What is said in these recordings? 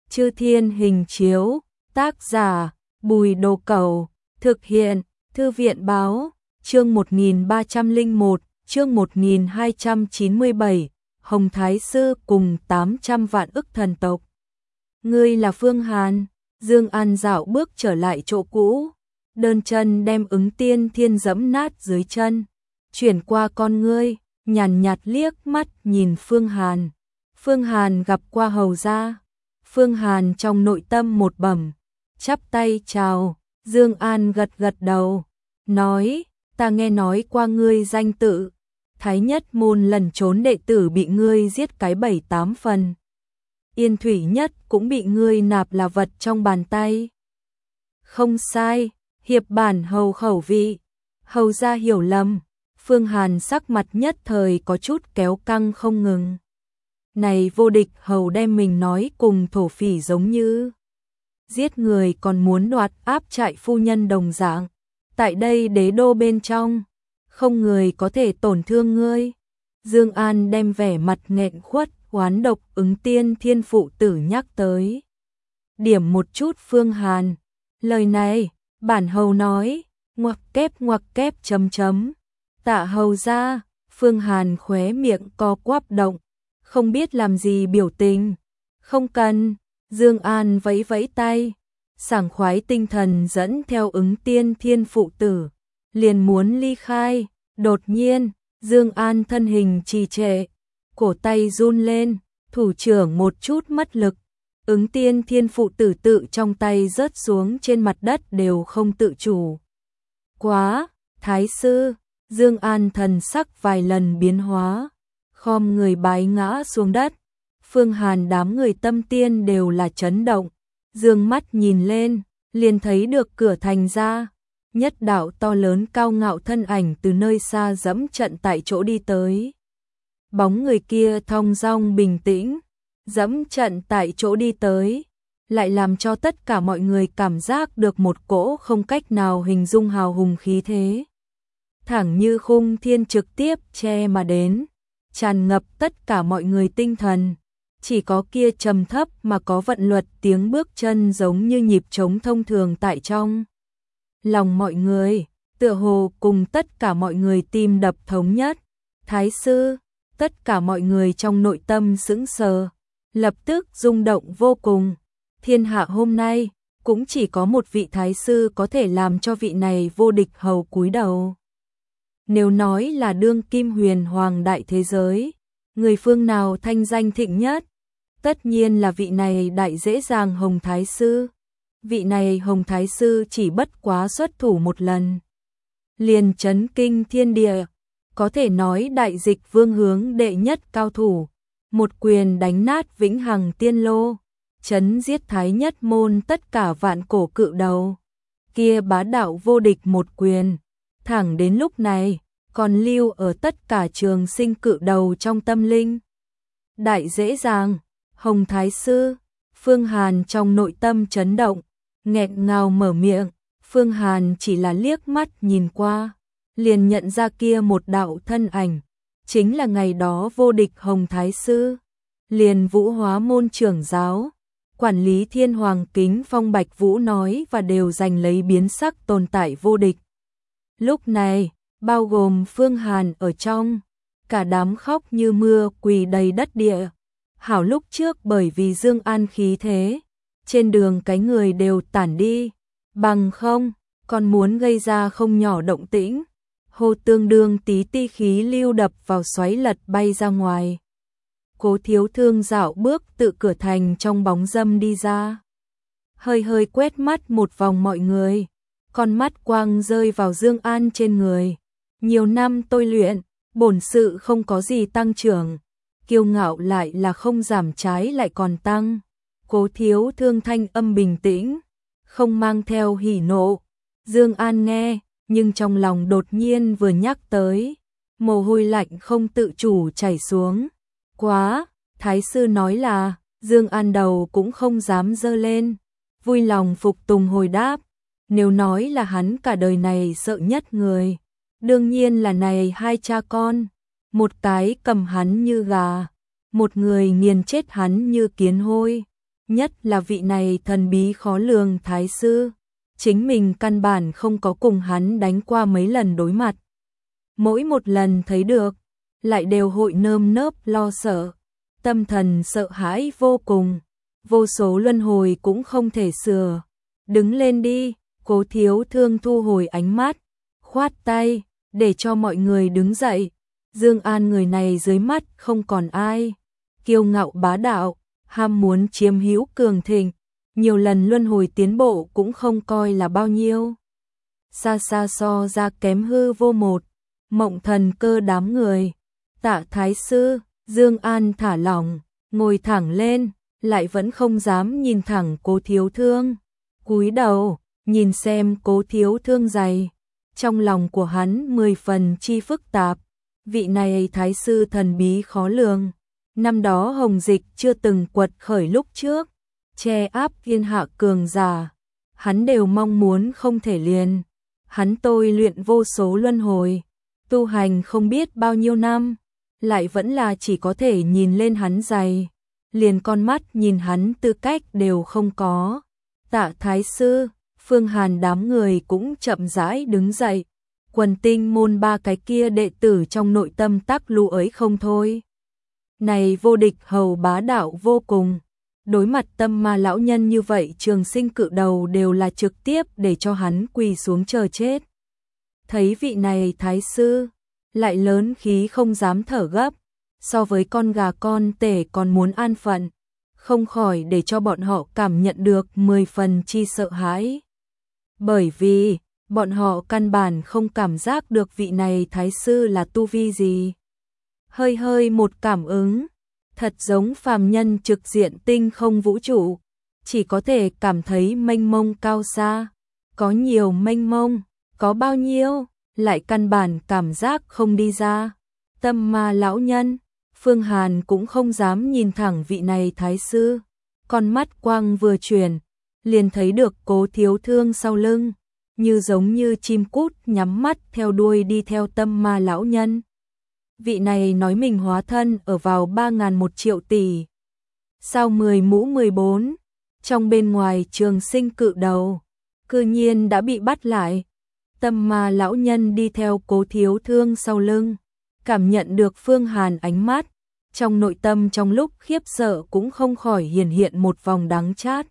Chư Thiên Hình Chiếu, tác giả Bùi Đồ Cẩu, thực hiện Thư viện Báo, chương 1301, chương 1297, Hồng Thái Sư cùng 800 vạn ức thần tộc. Ngươi là Phương Hàn. Dương An dạo bước trở lại chỗ cũ, đơn chân đem Ứng Tiên Thiên giẫm nát dưới chân, chuyển qua con ngươi, nhàn nhạt liếc mắt nhìn Phương Hàn. Phương Hàn gặp qua hầu gia. Phương Hàn trong nội tâm một bẩm, chắp tay chào. Dương An gật gật đầu, nói, ta nghe nói qua ngươi danh tự, Thái Nhất môn lẩn trốn đệ tử bị ngươi giết cái 7-8 phần. Yên Thủy Nhất cũng bị ngươi nạp là vật trong bàn tay. Không sai, hiệp bản hầu khẩu vị. Hầu gia hiểu lầm. Phương Hàn sắc mặt nhất thời có chút kéo căng không ngừng. Này vô địch hầu đem mình nói cùng thổ phỉ giống như giết người còn muốn đoạt áp trại phu nhân đồng dạng. Tại đây đế đô bên trong, không người có thể tổn thương ngươi. Dương An đem vẻ mặt nghẹn khuất, oán độc Ứng Tiên Thiên phụ tử nhắc tới. Điểm một chút Phương Hàn. Lời này, bản hầu nói, ngoặc kép chấm chấm. Tạ hầu gia. Phương Hàn khóe miệng co quắp động, không biết làm gì biểu tình. Không cần. Dương An vẫy vẫy tay, sảng khoái tinh thần dẫn theo Ứng Tiên Thiên phụ tử, liền muốn ly khai. Đột nhiên, Dương An thân hình trì trệ, cổ tay run lên, thủ trưởng một chút mất lực. Ứng Tiên Thiên phụ tử tự trong tay rớt xuống trên mặt đất đều không tự chủ. Quá, Thái sư. Dương An thần sắc vài lần biến hóa, khom người bái ngã xuống đất. Phương Hàn đám người tâm tiên đều là chấn động, dương mắt nhìn lên, liền thấy được cửa thành ra, nhất đạo to lớn cao ngạo thân ảnh từ nơi xa dẫm trận tại chỗ đi tới. Bóng người kia thong dong bình tĩnh, dẫm trận tại chỗ đi tới, lại làm cho tất cả mọi người cảm giác được một cỗ không cách nào hình dung hào hùng khí thế. Thẳng như khung thiên trực tiếp che mà đến, tràn ngập tất cả mọi người tinh thần. Chỉ có kia trầm thấp mà có vận luật tiếng bước chân giống như nhịp trống thông thường tại trong lòng mọi người, tựa hồ cùng tất cả mọi người tim đập thống nhất. Thái sư. Tất cả mọi người trong nội tâm sững sờ, lập tức rung động vô cùng. Thiên hạ hôm nay, cũng chỉ có một vị thái sư có thể làm cho vị này vô địch hầu cúi đầu. Nếu nói là đương kim huyền hoàng đại thế giới, người phương nào thanh danh thịnh nhất? Tất nhiên là vị này đại dễ dàng Hồng Thái sư. Vị này Hồng Thái sư chỉ bất quá xuất thủ một lần, liền chấn kinh thiên địa. Có thể nói đại dịch vương hướng đệ nhất cao thủ, một quyền đánh nát vĩnh hằng tiên lô, chấn giết Thái Nhất môn tất cả vạn cổ cự đầu. Kia bá đạo vô địch một quyền, thẳng đến lúc này, còn lưu ở tất cả trường sinh cự đầu trong tâm linh. Đại dễ dàng, Hồng Thái sư. Phương Hàn trong nội tâm chấn động, nghẹn ngào mở miệng. Phương Hàn chỉ là liếc mắt nhìn qua, liền nhận ra kia một đạo thân ảnh, chính là ngày đó vô địch Hồng Thái sư, liền Vũ Hóa môn trưởng giáo, quản lý Thiên Hoàng Kính Phong Bạch Vũ nói và đều giành lấy biến sắc tồn tại vô địch. Lúc này, bao gồm Phương Hàn ở trong, cả đám khóc như mưa quỳ đầy đất địa. Hảo lúc trước bởi vì Dương An khí thế, trên đường cái người đều tản đi, bằng không, còn muốn gây ra không nhỏ động tĩnh. Hô tương đương tí ti khí lưu đập vào xoáy lật bay ra ngoài. Cố Thiếu Thương dạo bước tự cửa thành trong bóng râm đi ra, hơi quét mắt một vòng mọi người, con mắt quang rơi vào Dương An trên người. Nhiều năm tôi luyện, bổn sự không có gì tăng trưởng, kiêu ngạo lại là không giảm, trái lại còn tăng. Cố Thiếu Thương thanh âm bình tĩnh, không mang theo hỉ nộ. Dương An nghe, nhưng trong lòng đột nhiên vừa nhắc tới, mồ hôi lạnh không tự chủ chảy xuống. Quá, Thái sư nói là, Dương An đầu cũng không dám giơ lên, vui lòng phục tùng hồi đáp. Nếu nói là hắn cả đời này sợ nhất người, đương nhiên là này hai cha con, một cái cầm hắn như gà, một người nghiền chết hắn như kiến hôi. nhất là vị này thần bí khó lường thái sư, chính mình căn bản không có cùng hắn đánh qua mấy lần đối mặt. Mỗi một lần thấy được, lại đều hội nơm nớp lo sợ, tâm thần sợ hãi vô cùng, vô số luân hồi cũng không thể sửa. Đứng lên đi, Cố Thiếu Thương thu hồi ánh mắt, khoát tay, để cho mọi người đứng dậy. Dương An người này dưới mắt không còn ai, kiêu ngạo bá đạo, ham muốn chiếm hữu cường thịnh, nhiều lần luân hồi tiến bộ cũng không coi là bao nhiêu. Xa xa so ra kém hư vô một, Mộng Thần Cơ đám người. Tạ thái sư, Dương An thả lỏng, ngồi thẳng lên, lại vẫn không dám nhìn thẳng Cố Thiếu Thương. Cúi đầu, nhìn xem Cố Thiếu Thương dày. Trong lòng của hắn 10 phần chi phức tạp, vị này thái sư thần bí khó lường. Năm đó Hồng Dịch chưa từng quật khởi lúc trước, che áp thiên hạ cường giả, hắn đều mong muốn không thể liền. Hắn tôi luyện vô số luân hồi, tu hành không biết bao nhiêu năm, lại vẫn là chỉ có thể nhìn lên hắn dày, liền con mắt nhìn hắn tư cách đều không có. Tạ thái sư, Phương Hàn đám người cũng chậm rãi đứng dậy, Quần Tinh môn 3 cái kia đệ tử trong nội tâm tắc lũ ấy không thôi. Này vô địch hầu bá đạo vô cùng, đối mặt Tâm Ma lão nhân như vậy, Trường Sinh cự đầu đều là trực tiếp để cho hắn quỳ xuống chờ chết. Thấy vị này thái sư, lại lớn khí không dám thở gấp, so với con gà con tể còn muốn an phận, không khỏi để cho bọn họ cảm nhận được 10 phần chi sợ hãi. Bởi vì, bọn họ căn bản không cảm giác được vị này thái sư là tu vi gì. Hơi hơi một cảm ứng, thật giống phàm nhân trực diện tinh không vũ trụ, chỉ có thể cảm thấy mênh mông cao xa, có nhiều mênh mông, có bao nhiêu, lại căn bản cảm giác không đi ra. Tâm Ma lão nhân, Phương Hàn cũng không dám nhìn thẳng vị này thái sư, con mắt quang vừa chuyển, liền thấy được Cố Thiếu Thương sau lưng, như giống như chim cút nhắm mắt theo đuôi đi theo Tâm Ma lão nhân. Vị này nói mình hóa thân ở vào 3.001 triệu tỷ. Sao 10 mũ 14, trong bên ngoài Trường Sinh cự đầu, cư nhiên đã bị bắt lại. Tâm Ma lão nhân đi theo Cố Thiếu Thương sau lưng, cảm nhận được Phương Hàn ánh mắt, trong nội tâm trong lúc khiếp sợ cũng không khỏi hiện một vòng đắng chát.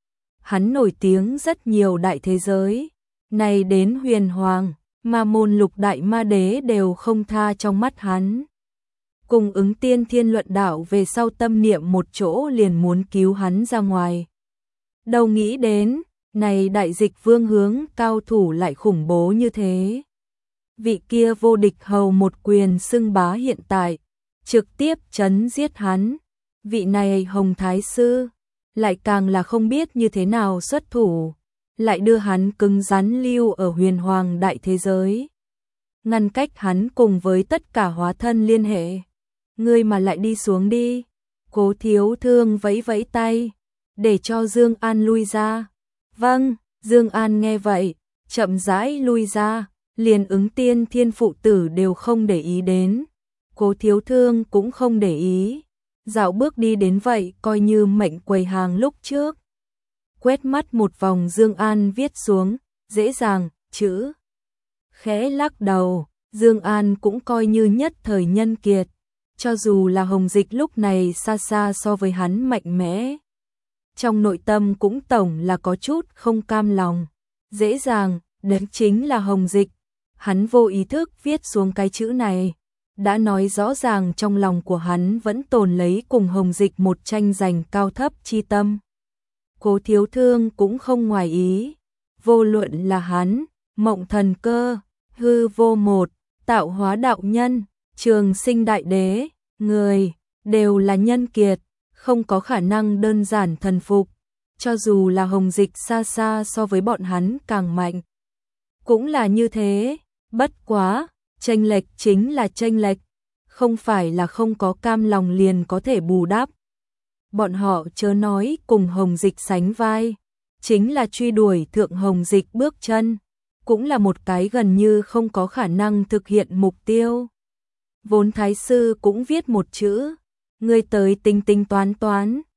Hắn nổi tiếng rất nhiều đại thế giới, này đến huyền hoàng, Ma môn lục đại ma đế đều không tha trong mắt hắn. Cùng ứng tiên thiên luận đạo về sau tâm niệm một chỗ liền muốn cứu hắn ra ngoài. Đâu nghĩ đến, này đại dịch vương hướng cao thủ lại khủng bố như thế. Vị kia vô địch hầu một quyền xưng bá hiện tại, trực tiếp chấn giết hắn. Vị này Hồng Thái Sư, lại càng là không biết như thế nào xuất thủ, lại đưa hắn cứng rắn lưu ở huyền hoàng đại thế giới, ngăn cách hắn cùng với tất cả hóa thân liên hệ. Ngươi mà lại đi xuống đi. Cố Thiếu Thương vẫy vẫy tay, để cho Dương An lui ra. Vâng, Dương An nghe vậy, chậm rãi lui ra, liền ứng tiên thiên phụ tử đều không để ý đến. Cố Thiếu Thương cũng không để ý, dạo bước đi đến vậy coi như mệnh quầy hàng lúc trước. Quét mắt một vòng Dương An viết xuống, dễ dàng, chữ. Khẽ lắc đầu, Dương An cũng coi như nhất thời nhân kiệt, cho dù là Hồng Dịch lúc này xa xa so với hắn mạnh mẽ. Trong nội tâm cũng tổng là có chút không cam lòng, dễ dàng, đấy chính là Hồng Dịch. Hắn vô ý thức viết xuống cái chữ này, đã nói rõ ràng trong lòng của hắn vẫn tồn lấy cùng Hồng Dịch một tranh giành cao thấp chi tâm. Cố Thiếu Thương cũng không ngoài ý, vô luận là hắn, Mộng Thần Cơ, Hư Vô Một, Tạo Hóa đạo nhân, Trường Sinh đại đế, người đều là nhân kiệt, không có khả năng đơn giản thần phục, cho dù là Hồng Dịch xa xa so với bọn hắn càng mạnh. Cũng là như thế, bất quá, chênh lệch chính là chênh lệch, không phải là không có cam lòng liền có thể bù đắp. Bọn họ chớ nói cùng Hồng Dịch sánh vai, chính là truy đuổi thượng Hồng Dịch bước chân, cũng là một cái gần như không có khả năng thực hiện mục tiêu. Vốn Thái Sư cũng viết một chữ, ngươi tới tính tính toán toán.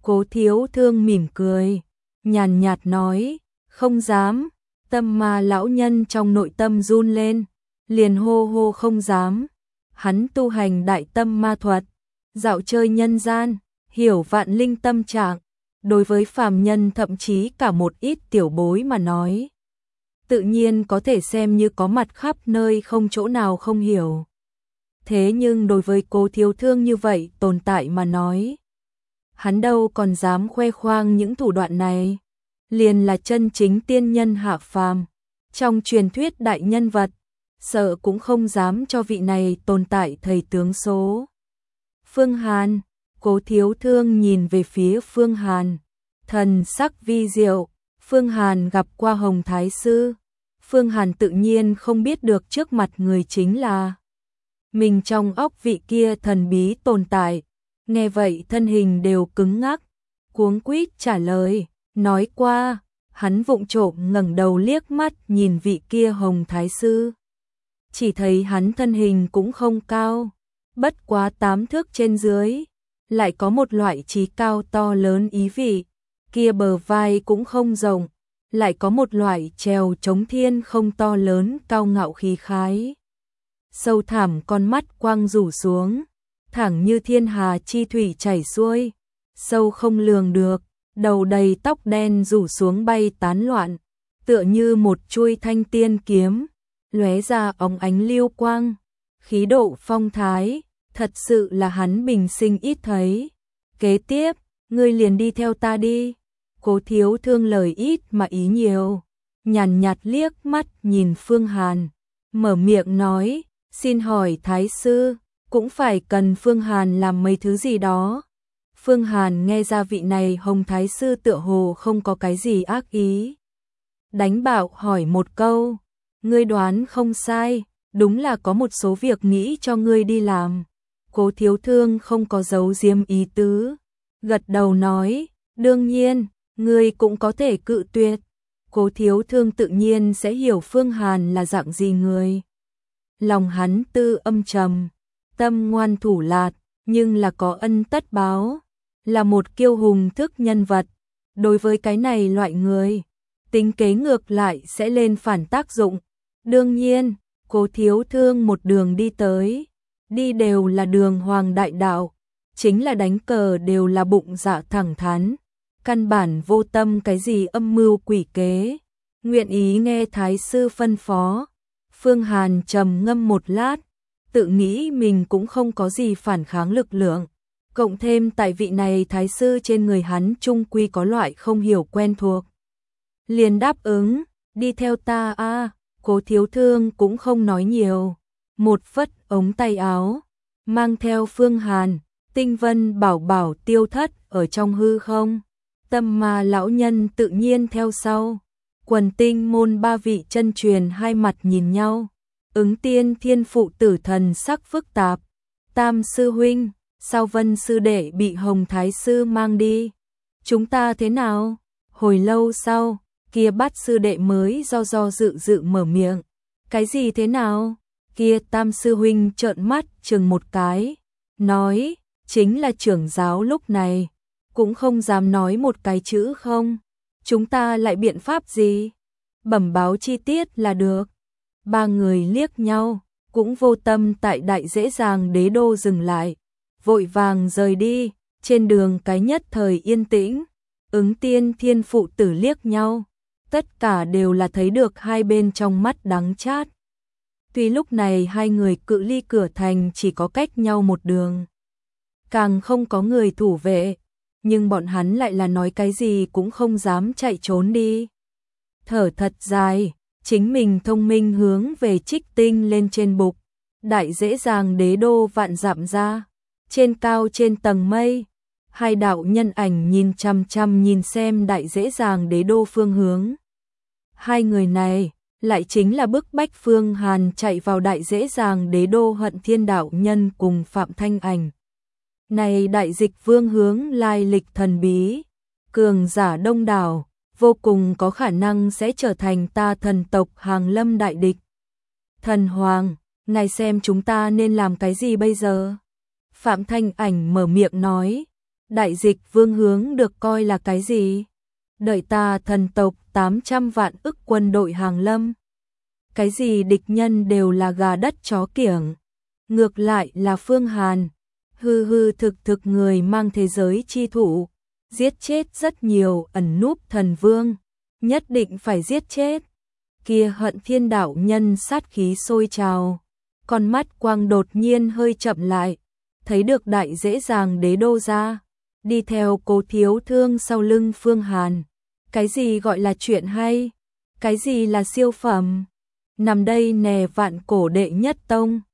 Cố Thiếu Thương mỉm cười, nhàn nhạt nói, không dám. Tâm Ma lão nhân trong nội tâm run lên, liền hô hô không dám. Hắn tu hành đại tâm ma thuật, dạo chơi nhân gian, hiểu vạn linh tâm trạng, đối với phàm nhân thậm chí cả một ít tiểu bối mà nói, tự nhiên có thể xem như có mặt khắp nơi không chỗ nào không hiểu. Thế nhưng đối với Cố Thiếu Thương như vậy tồn tại mà nói, hắn đâu còn dám khoe khoang những thủ đoạn này, liền là chân chính tiên nhân hạ phàm, trong truyền thuyết đại nhân vật, sợ cũng không dám cho vị này tồn tại thầy tướng số. Phương Hàn, Cố Thiếu Thương nhìn về phía Phương Hàn, thần sắc vi diệu. Phương Hàn gặp qua Hồng Thái Sư, Phương Hàn tự nhiên không biết được trước mặt người chính là mình trong óc vị kia thần bí tồn tại. Nghe vậy thân hình đều cứng ngắc, cuống quýt trả lời, nói qua. Hắn vụng trộm ngẩng đầu liếc mắt nhìn vị kia Hồng Thái Sư, chỉ thấy hắn thân hình cũng không cao, bất quá 8 thước trên dưới, lại có một loại trí cao to lớn ý vị, kia bờ vai cũng không rộng, lại có một loại trèo chống thiên không to lớn cao ngạo khí khái. Sâu thẳm con mắt quang rủ xuống, thẳng như thiên hà chi thủy chảy xuôi, sâu không lường được, đầu đầy tóc đen rủ xuống bay tán loạn, tựa như một chuôi thanh tiên kiếm, lóe ra óng ánh lưu quang, khí độ phong thái, thật sự là hắn bình sinh ít thấy. Kế tiếp, ngươi liền đi theo ta đi. Cố Thiếu Thương lời ít mà ý nhiều, nhàn nhạt liếc mắt nhìn Phương Hàn, mở miệng nói, xin hỏi Thái Sư, cũng phải cần Phương Hàn làm mấy thứ gì đó. Phương Hàn nghe ra vị này Hồng Thái Sư tựa hồ không có cái gì ác ý, đánh bạo hỏi một câu, ngươi đoán không sai, đúng là có một số việc nghĩ cho ngươi đi làm. Cố Thiếu Thương không có giấu giếm ý tứ, gật đầu nói, đương nhiên, ngươi cũng có thể cự tuyệt. Cố Thiếu Thương tự nhiên sẽ hiểu Phương Hàn là dạng gì người. Lòng hắn tư âm trầm, tâm ngoan thủ lạt, nhưng là có ân tất báo, là một kiêu hùng thức nhân vật. Đối với cái này loại người, tính kế ngược lại sẽ lên phản tác dụng. Đương nhiên, Cố Thiếu Thương một đường đi tới, đi đều là đường hoàng đại đạo, chính là đánh cờ đều là bụng dạ thẳng thắn, căn bản vô tâm cái gì âm mưu quỷ kế, nguyện ý nghe Thái Sư phân phó. Phương Hàn trầm ngâm một lát, tự nghĩ mình cũng không có gì phản kháng lực lượng, cộng thêm tại vị này Thái Sư trên người hắn chung quy có loại không hiểu quen thuộc, liền đáp ứng, đi theo ta a. Cố Thiếu Thương cũng không nói nhiều, một phất ống tay áo, mang theo Phương Hàn, Tinh Vân bảo bảo tiêu thất ở trong hư không. Tâm Ma lão nhân tự nhiên theo sau. Quần Tinh môn ba vị chân truyền hai mặt nhìn nhau, Ứng Tiên Thiên phụ tử thần sắc phức tạp. Tam sư huynh, sao Vân sư đệ bị Hồng Thái Sư mang đi? Chúng ta thế nào? Hồi lâu sau, kia Bát sư đệ mới do dự mở miệng. Cái gì thế nào? Kia Tam sư huynh trợn mắt chừng một cái, nói, chính là trưởng giáo lúc này, cũng không dám nói một cái chữ không. Chúng ta lại biện pháp gì? Bẩm báo chi tiết là được. Ba người liếc nhau, cũng vô tâm tại đại dễ dàng đế đô dừng lại, vội vàng rời đi, trên đường cái nhất thời yên tĩnh. Ứng Tiên Thiên phụ tử liếc nhau, tất cả đều là thấy được hai bên trong mắt đắng chát. Tuy lúc này hai người cự ly cửa thành chỉ có cách nhau một đường, càng không có người thủ vệ, nhưng bọn hắn lại là nói cái gì cũng không dám chạy trốn đi. Thở thật dài, chính mình thông minh hướng về Trích Tinh lên trên bục, đại dễ dàng đế đô vạn dặm ra, trên cao trên tầng mây, hai đạo nhân ảnh nhìn chằm chằm nhìn xem đại dễ dàng đế đô phương hướng. Hai người này lại chính là bức bách Phương Hàn chạy vào đại dễ dàng đế đô Hận Thiên đạo nhân cùng Phạm Thanh Ảnh. Này đại dịch vương hướng lai lịch thần bí, cường giả đông đảo, vô cùng có khả năng sẽ trở thành ta thần tộc hàng lâm đại địch. Thần Hoàng, ngài xem chúng ta nên làm cái gì bây giờ? Phạm Thanh Ảnh mở miệng nói, Đại dịch vương hướng được coi là cái gì? Đợi ta thần tộc 800 vạn ức quân đội hàng lâm. Cái gì địch nhân đều là gà đất chó kiểng. Ngược lại là Phương Hàn. Hư hư thực thực người mang thế giới chi thủ. Giết chết rất nhiều ẩn núp thần vương. Nhất định phải giết chết. Kia Hận Thiên đạo nhân sát khí sôi trào. Con mắt quang đột nhiên hơi chậm lại. Thấy được đại dễ dàng đế đô ra. Đi theo Cố Thiếu Thương sau lưng Phương Hàn. Cái gì gọi là chuyện hay? Cái gì là siêu phẩm? Nằm đây nè vạn cổ đệ nhất tông.